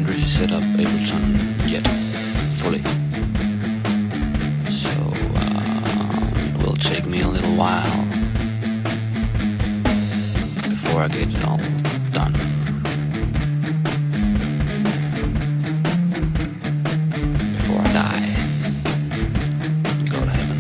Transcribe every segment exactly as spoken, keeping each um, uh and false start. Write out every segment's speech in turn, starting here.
haven't really set up Ableton yet fully, so uh, it will take me a little while before I get it all done. Before I die, go to heaven.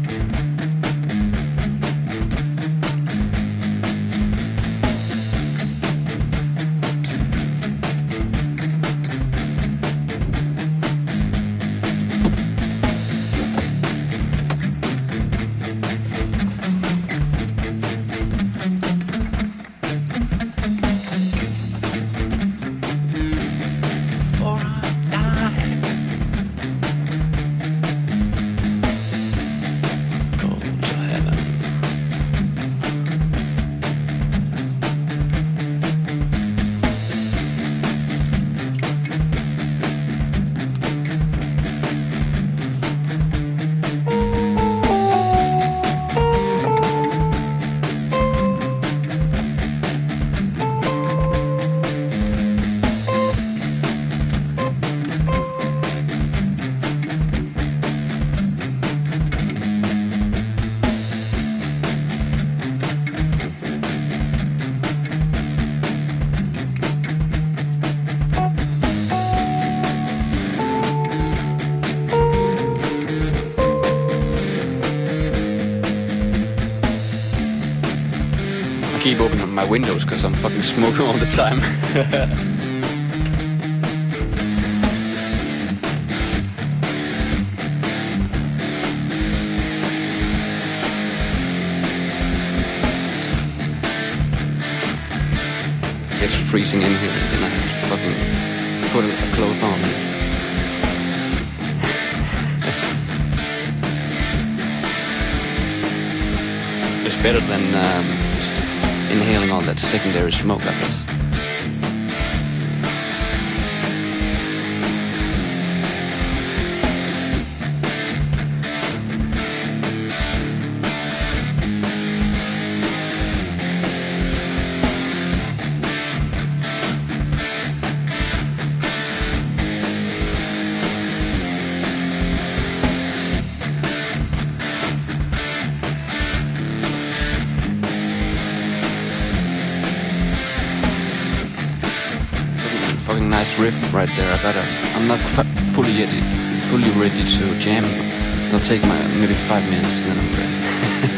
Keep opening my windows because I'm fucking smoking all the time. It gets freezing in here and then I have to fucking put a cloth on. It's better than um, inhaling all that secondary smoke, I guess. Fucking nice riff right there. I gotta. I'm not f- fully yet, fully ready to jam. It'll take my maybe five minutes, and then I'm ready.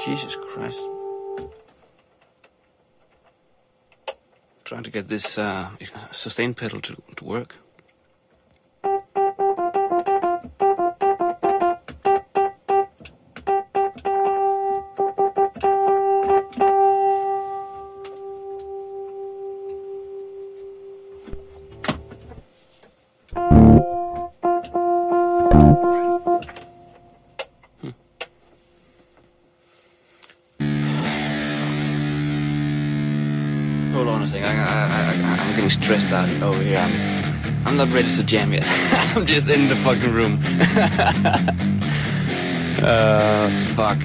Jesus Christ. Trying to get this uh, sustain pedal to, to work. Hold on a second. I, I, I, I'm getting stressed out over here. I'm, I'm not ready to jam yet. I'm just in the fucking room. uh, fuck.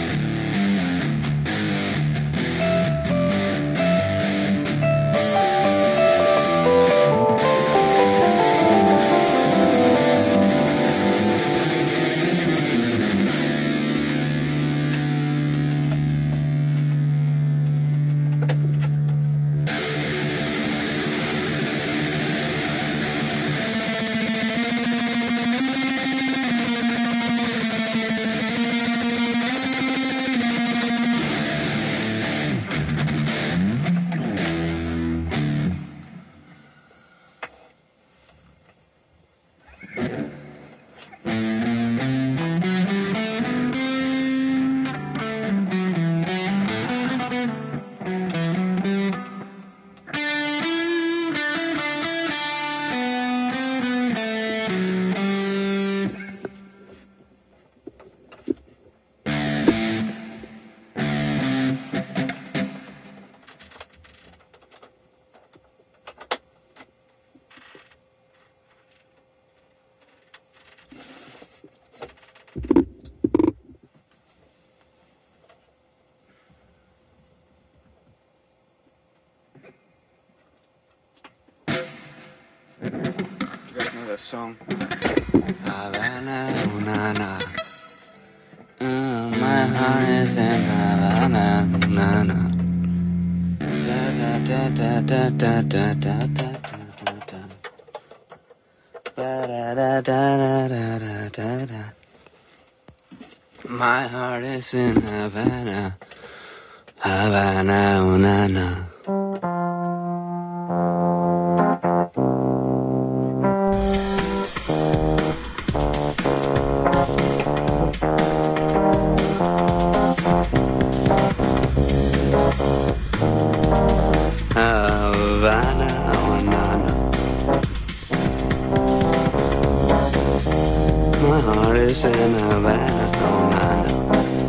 Song Havana, oh, na, na. Uh, my heart is in Havana, na, na. Da, da, da, da, da, da, da, da, da. Ba, da, da, da, da, da, da, da. My heart is in Havana, Havana, oh, na, na. My heart is in Havana, oh, na, na.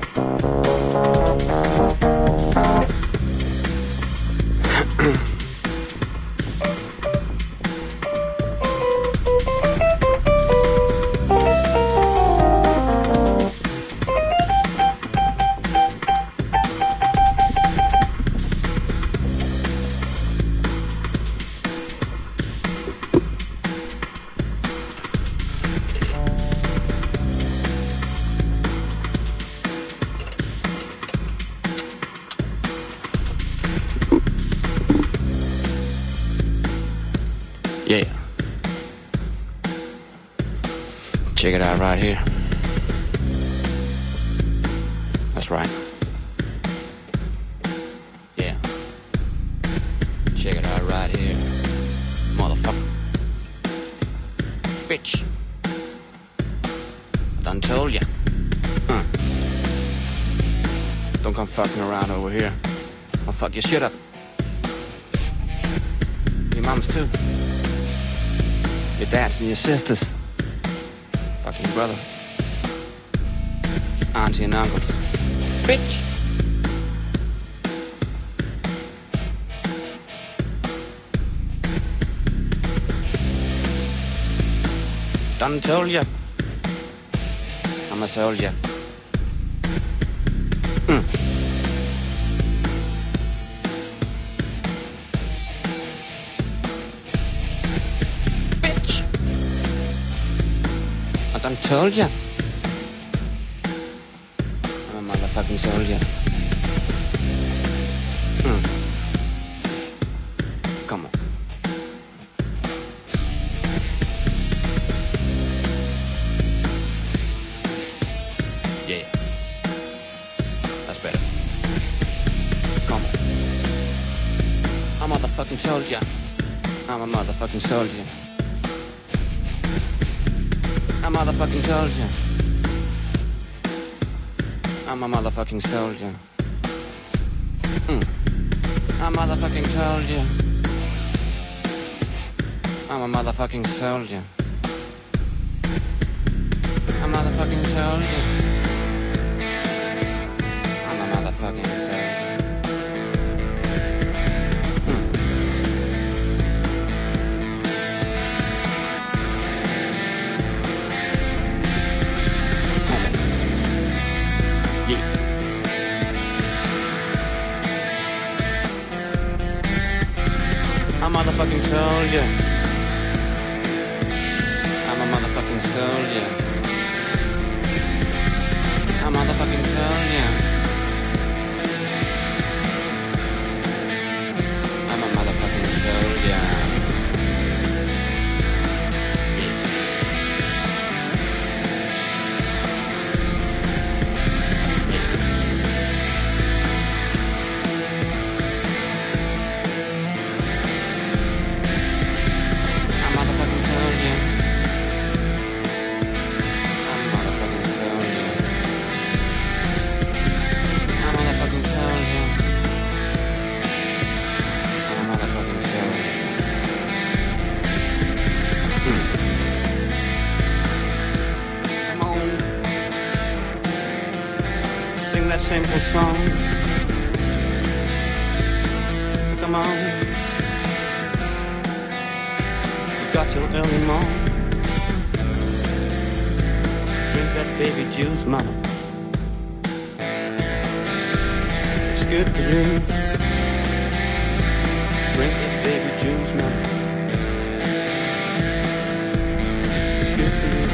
Yeah. Check it out right here. That's right. Yeah. Check it out right here. Motherfucker. Bitch. I done told ya. Huh. Don't come fucking around over here. I'll fuck your shit up. Your mom's too. Your dads and your sisters. Fucking brother. Auntie and uncles. Bitch! Done told ya. I'm a soldier. Mm. Bitch! I done told ya. I'm a motherfucking soldier. Mm. Come on. Yeah. That's better. motherfucking soldier. I'm a motherfucking soldier. I'm a motherfucking soldier. I'm a motherfucking soldier. Mm. I'm a motherfucking soldier. I'm a motherfucking soldier. I'm a motherfucking soldier. I'm a motherfucking soldier. Mm. Yeah. I'm a motherfucking soldier. I'm a motherfucking soldier. I'm a motherfucking soldier. I'm a motherfucking soldier. That simple song. Come on, we got till early morning. Drink that baby juice, mama. It's good for you. Drink that baby juice, mama. It's good for you.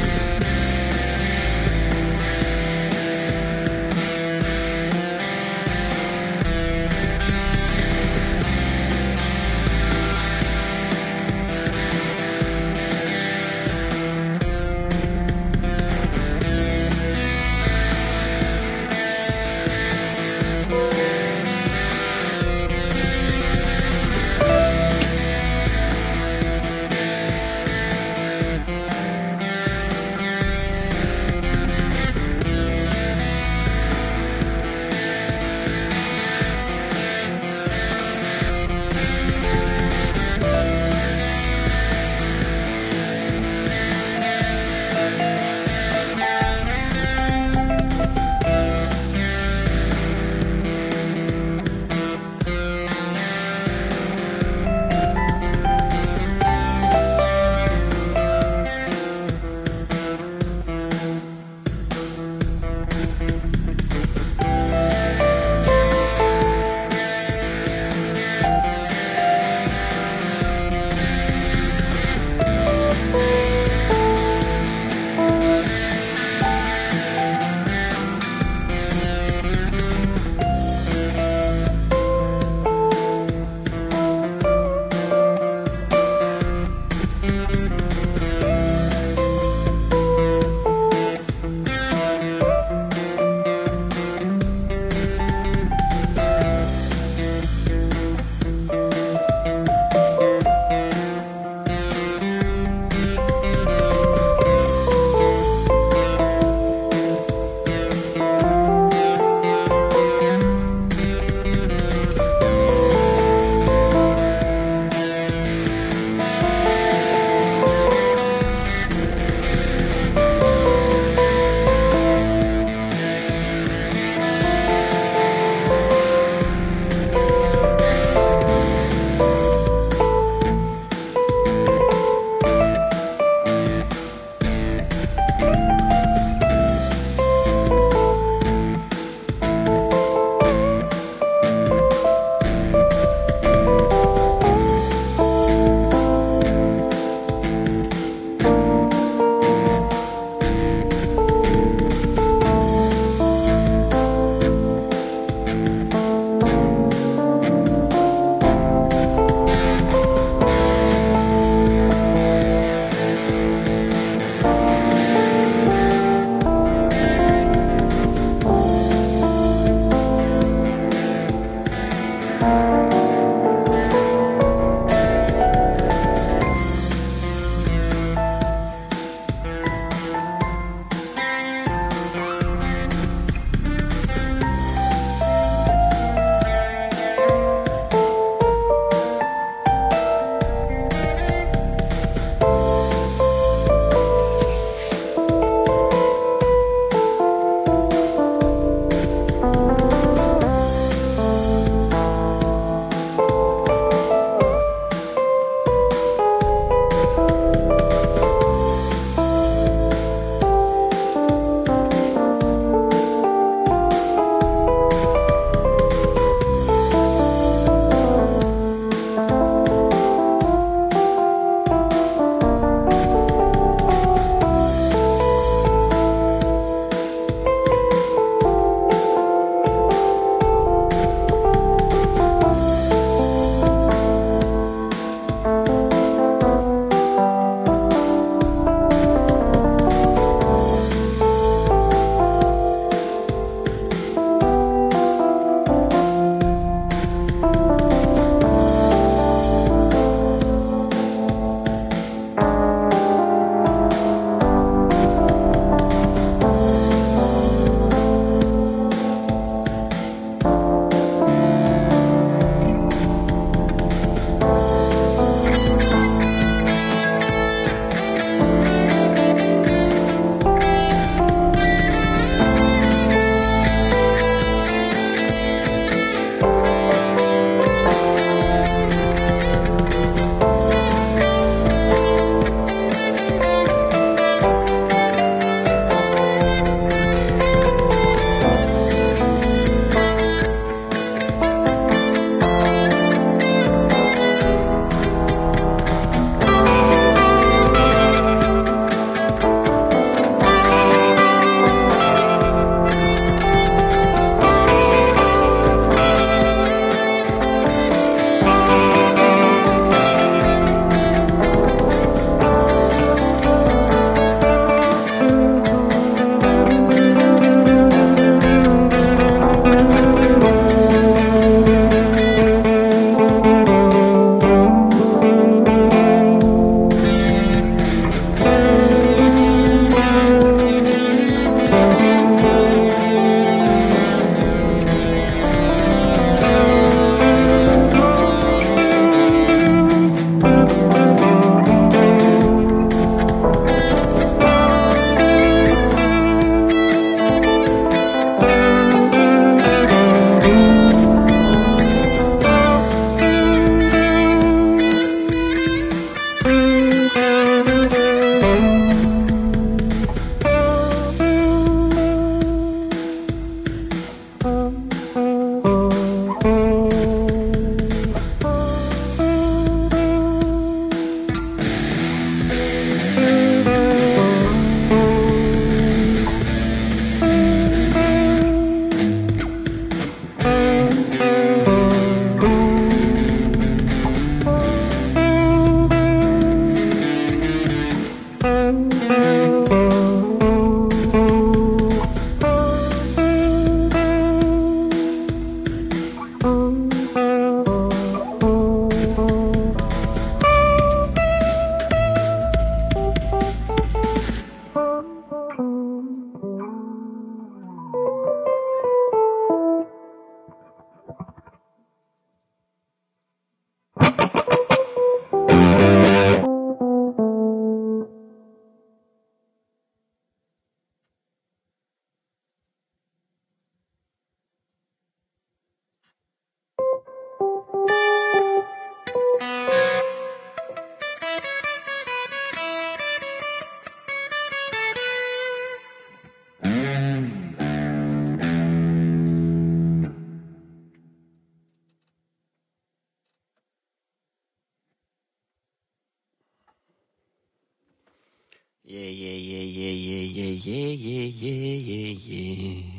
Yeah, yeah, yeah, yeah, yeah, yeah, yeah, yeah, yeah, yeah.